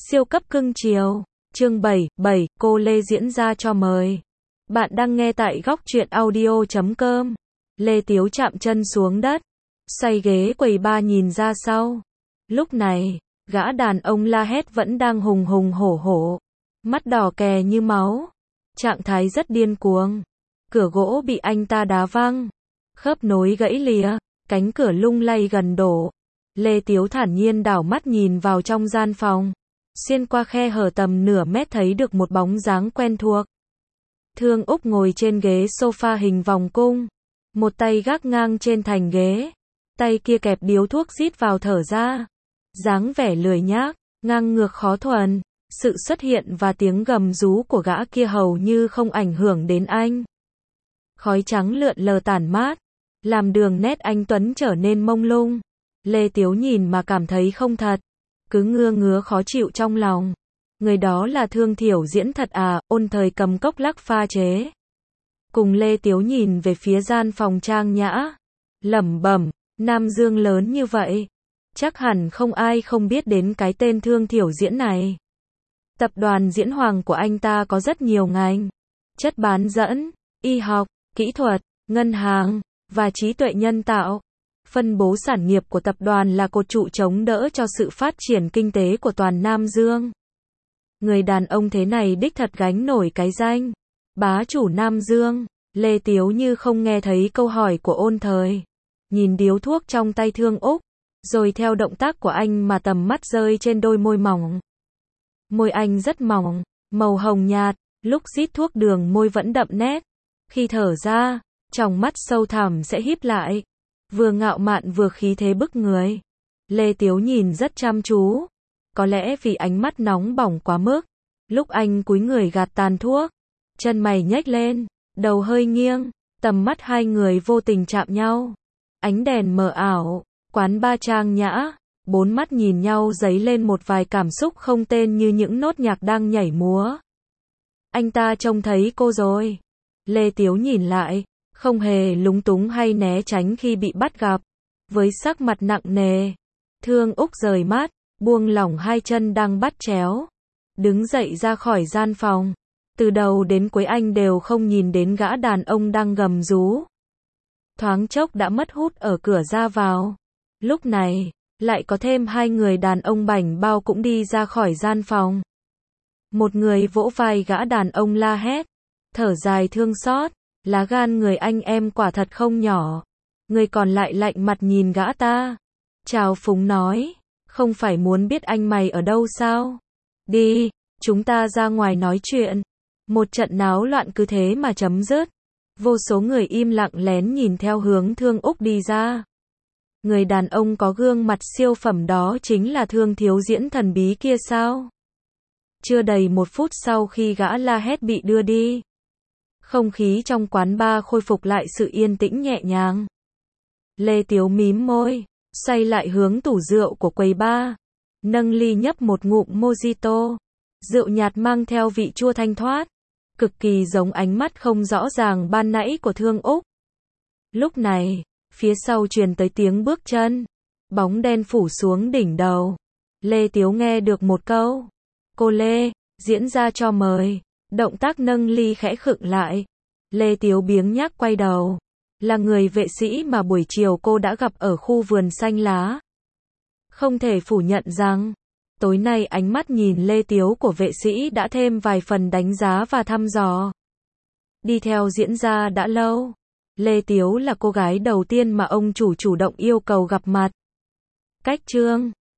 Siêu cấp cưng chiều. Chương 7, cô Lê diễn ra cho mời. Bạn đang nghe tại góc truyện audio.com. Lê Tiếu chạm chân xuống đất, xoay ghế quầy bar nhìn ra sau. Lúc này, gã đàn ông la hét vẫn đang hùng hùng hổ hổ, mắt đỏ kè như máu, trạng thái rất điên cuồng. Cửa gỗ bị anh ta đá văng, khớp nối gãy lìa, cánh cửa lung lay gần đổ. Lê Tiếu thản nhiên đảo mắt nhìn vào trong gian phòng. Xuyên qua khe hở tầm nửa mét thấy được một bóng dáng quen thuộc. Thương Úc ngồi trên ghế sofa hình vòng cung, một tay gác ngang trên thành ghế, tay kia kẹp điếu thuốc rít vào thở ra. Dáng vẻ lười nhác, ngang ngược khó thuần, sự xuất hiện và tiếng gầm rú của gã kia hầu như không ảnh hưởng đến anh. Khói trắng lượn lờ tản mát, làm đường nét anh tuấn trở nên mông lung. Lê Tiếu nhìn mà cảm thấy không thật, cứ ngứa khó chịu trong lòng. Người đó là Thương Thiểu Diễn thật à? Ôn Thời cầm cốc lắc pha chế. Cùng Lê Tiếu nhìn về phía gian phòng trang nhã, lẩm bẩm, Nam Dương lớn như vậy, chắc hẳn không ai không biết đến cái tên Thương Thiểu Diễn này. Tập đoàn Diễn Hoàng của anh ta có rất nhiều ngành, chất bán dẫn, y học, kỹ thuật, ngân hàng, và trí tuệ nhân tạo. Phân bố sản nghiệp của tập đoàn là cột trụ chống đỡ cho sự phát triển kinh tế của toàn Nam Dương. Người đàn ông thế này đích thật gánh nổi cái danh bá chủ Nam Dương. Lê Tiếu như không nghe thấy câu hỏi của Ôn Thời, nhìn điếu thuốc trong tay Thương Úc, rồi theo động tác của anh mà tầm mắt rơi trên đôi môi mỏng. Môi anh rất mỏng, màu hồng nhạt, lúc rít thuốc đường môi vẫn đậm nét. Khi thở ra, tròng mắt sâu thẳm sẽ híp lại, vừa ngạo mạn vừa khí thế bức người. Lê Tiếu nhìn rất chăm chú, có lẽ vì ánh mắt nóng bỏng quá mức. Lúc anh cúi người gạt tàn thuốc, chân mày nhếch lên, đầu hơi nghiêng, tầm mắt hai người vô tình chạm nhau. Ánh đèn mờ ảo, quán bar trang nhã, bốn mắt nhìn nhau dấy lên một vài cảm xúc không tên như những nốt nhạc đang nhảy múa. Anh ta trông thấy cô rồi. Lê Tiếu nhìn lại, không hề lúng túng hay né tránh khi bị bắt gặp. Với sắc mặt nặng nề, Thương Úc rời mắt, buông lỏng hai chân đang bắt chéo, đứng dậy ra khỏi gian phòng. Từ đầu đến cuối anh đều không nhìn đến gã đàn ông đang gầm rú. Thoáng chốc đã mất hút ở cửa ra vào. Lúc này, lại có thêm hai người đàn ông bảnh bao cũng đi ra khỏi gian phòng. Một người vỗ vai gã đàn ông la hét, thở dài thương xót, lá gan người anh em quả thật không nhỏ. Người còn lại lạnh mặt nhìn gã ta, trào phúng nói, không phải muốn biết anh mày ở đâu sao? Đi, chúng ta ra ngoài nói chuyện. Một trận náo loạn cứ thế mà chấm dứt. Vô số người im lặng lén nhìn theo hướng Thương Úc đi ra. Người đàn ông có gương mặt siêu phẩm đó chính là Thương Thiếu Diễn thần bí kia sao? Chưa đầy một phút sau khi gã la hét bị đưa đi, không khí trong quán bar khôi phục lại sự yên tĩnh nhẹ nhàng. Lê Tiếu mím môi, xoay lại hướng tủ rượu của quầy bar, nâng ly nhấp một ngụm mojito. Rượu nhạt mang theo vị chua thanh thoát, cực kỳ giống ánh mắt không rõ ràng ban nãy của Thương Úc. Lúc này, phía sau truyền tới tiếng bước chân, bóng đen phủ xuống đỉnh đầu. Lê Tiếu nghe được một câu, cô Lê, diễn ra cho mời. Động tác nâng ly khẽ khựng lại. Lê Tiếu biếng nhác quay đầu, là người vệ sĩ mà buổi chiều cô đã gặp ở khu vườn xanh lá. Không thể phủ nhận rằng, tối nay ánh mắt nhìn Lê Tiếu của vệ sĩ đã thêm vài phần đánh giá và thăm dò. Đi theo diễn ra đã lâu, Lê Tiếu là cô gái đầu tiên mà ông chủ động yêu cầu gặp mặt. Cách Trương